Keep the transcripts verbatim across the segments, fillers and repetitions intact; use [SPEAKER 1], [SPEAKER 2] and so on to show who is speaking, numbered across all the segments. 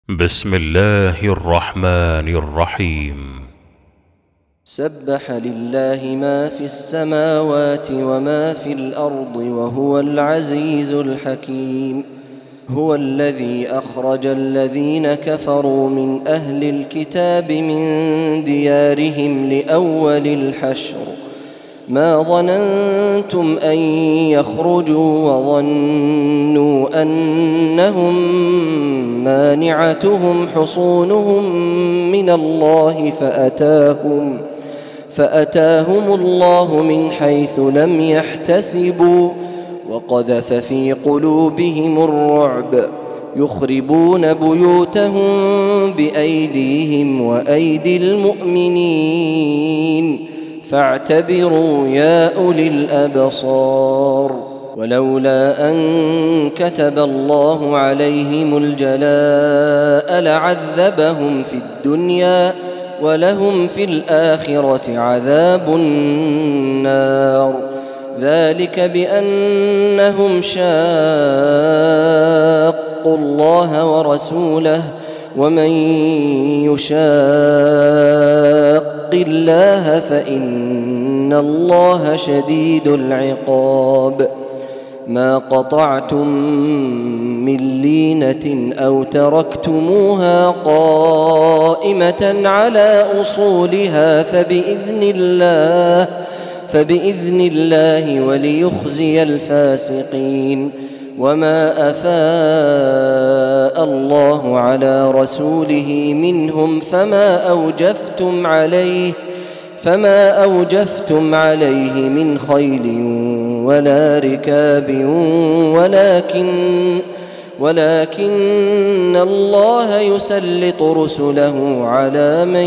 [SPEAKER 1] بسم الله الرحمن الرحيم.
[SPEAKER 2] سبح لله ما في السماوات وما في الأرض وهو العزيز الحكيم. هو الذي أخرج الذين كفروا من أهل الكتاب من ديارهم لأول الحشر ما ظننتم أن يخرجوا وظنوا أنهم مانعتهم حصونهم من الله فأتاهم فأتاهم الله من حيث لم يحتسبوا وقذف في قلوبهم الرعب يخربون بيوتهم بأيديهم وأيدي المؤمنين فاعتبروا يا أولي الأبصار. ولولا أن كتب الله عليهم الجلاء لعذبهم في الدنيا ولهم في الآخرة عذاب النار ذلك بأنهم شاقوا الله ورسوله ومن يشاق الله فإن الله شديد العقاب. ما قطعتم من لينة أو تركتموها قائمة على أصولها فبإذن الله فبإذن الله وليخزي الفاسقين. وما أفاء الله على رسوله منهم فما أوجفتم عليه فما أوجفتم عليه من خيل ولا ركاب ولكن ولكن الله يسلط رسله على من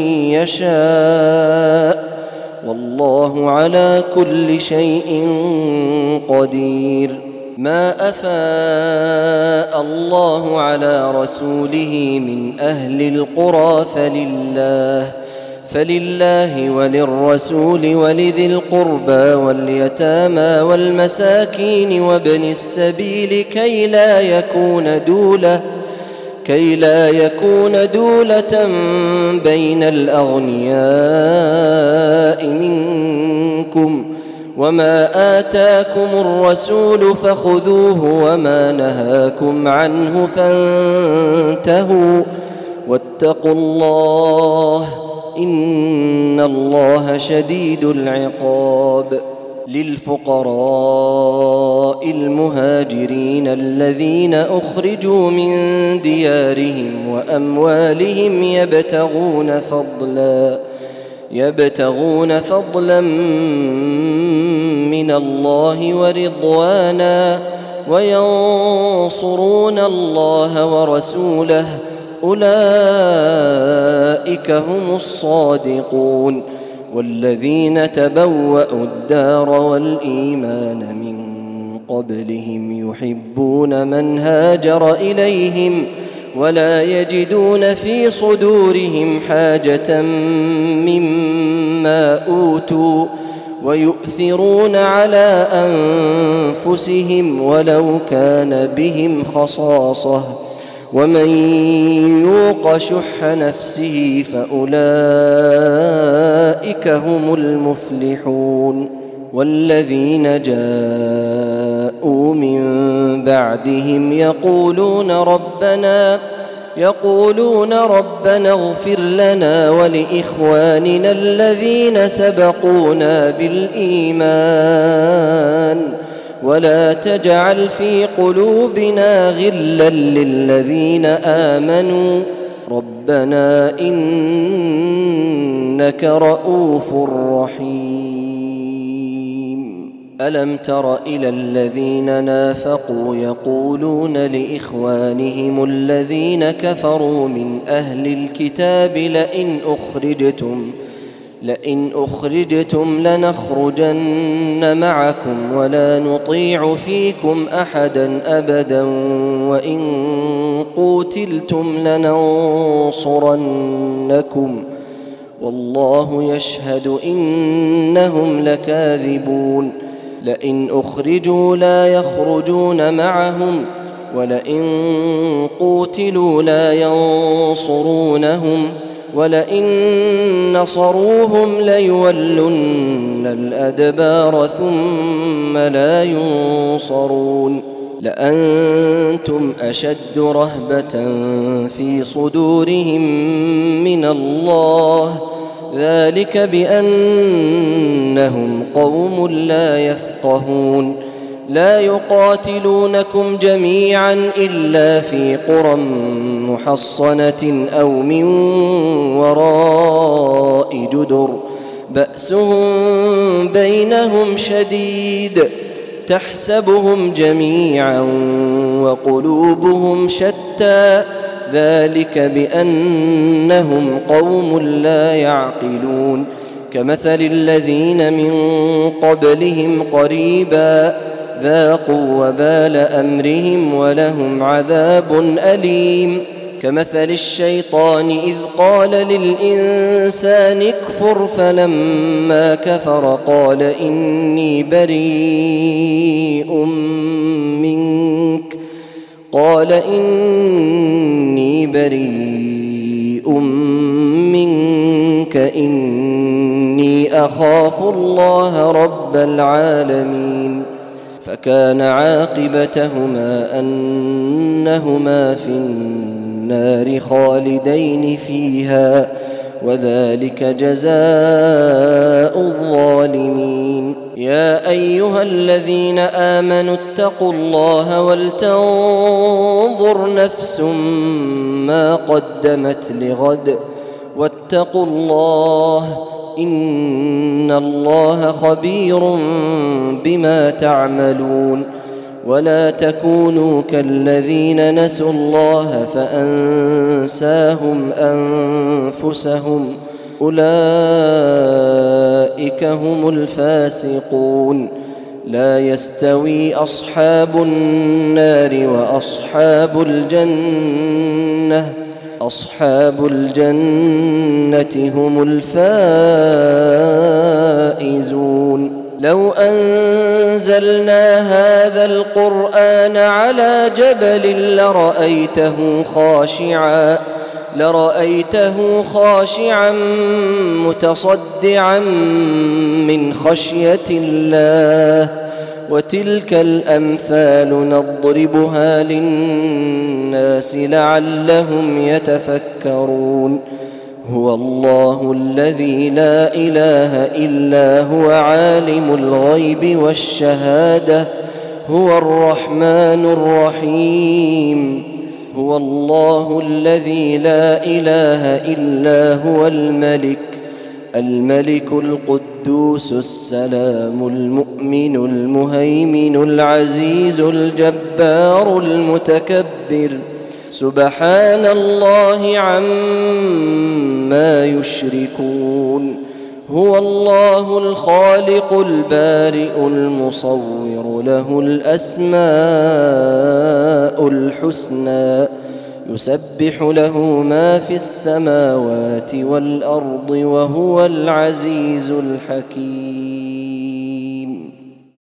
[SPEAKER 2] يشاء والله على كل شيء قدير. ما أفاء الله على رسوله من أهل القرى فلله فلله وللرسول ولذي القربى واليتامى والمساكين وابن السبيل كي لا يكون دولة كي لا يكون دولة بين الأغنياء منكم. وما آتاكم الرسول فخذوه وما نهاكم عنه فانتهوا واتقوا الله إن الله شديد العقاب. للفقراء المهاجرين الذين أخرجوا من ديارهم وأموالهم يبتغون فضلا يبتغون فضلا من الله ورضوانا وينصرون الله ورسوله أولئك هم الصادقون. والذين تبوأوا الدار والإيمان من قبلهم يحبون من هاجر إليهم ولا يجدون في صدورهم حاجة مما أوتوا ويؤثرون على أنفسهم ولو كان بهم خصاصة ومن يوق شح نفسه فأولئك هم المفلحون. والذين جاءوا من بعدهم يقولون ربنا يقولون ربنا اغفر لنا ولإخواننا الذين سبقونا بالإيمان ولا تجعل في قلوبنا غلا للذين آمنوا ربنا إنك رؤوف رحيم. ألم تر إلى الذين نافقوا يقولون لإخوانهم الذين كفروا من أهل الكتاب لئن أخرجتم لئن أخرجتم لنخرجن معكم ولا نطيع فيكم أحدا أبدا وإن قوتلتم لننصرنكم والله يشهد إنهم لكاذبون. لئن أخرجوا لا يخرجون معهم ولئن قوتلوا لا ينصرونهم ولئن نصروهم ليولن الأدبار ثم لا ينصرون لأنتم أشد رهبة في صدورهم من الله ذلك بأنهم قوم لا يفقهون لا يقاتلونكم جميعا إلا في قرى محصنة أو من وراء جدر بأسهم بينهم شديد تحسبهم جميعا وقلوبهم شتى ذلك بأنهم قوم لا يعقلون كمثل الذين من قبلهم قريبا ذاقوا وبال أمرهم ولهم عذاب أليم كمثل الشيطان إذ قال للإنسان اكفر فلما كفر قال إني بريء منك قال إني بريء منك إني أخاف الله رب العالمين فكان عاقبتهما أنهما في النار خالدين فيها وذلك جزاء الظالمين يا أيها الذين آمنوا اتقوا الله ولتنظر نفس ما قدمت لغد واتقوا الله إن الله خبير بما تعملون ولا تكونوا كالذين نسوا الله فأنساهم أنفسهم أولئك هم الفاسقون لا يستوي أصحاب النار وأصحاب الجنة أصحاب الجنة هم الفائزون لو أنزلنا هذا القرآن على جبل لرأيته خاشعا لرأيته خاشعا متصدعا من خشية الله وتلك الأمثال نضربها للناس لعلهم يتفكرون هو الله الذي لا إله إلا هو عالم الغيب والشهادة هو الرحمن الرحيم هو الله الذي لا إله إلا هو الملك الملك القدوس السلام المؤمن المهيمن العزيز الجبار المتكبر سبحان الله عما يشركون هو الله الخالق البارئ المصور له الأسماء الحسنى يسبح له ما في السماوات والأرض وهو العزيز الحكيم.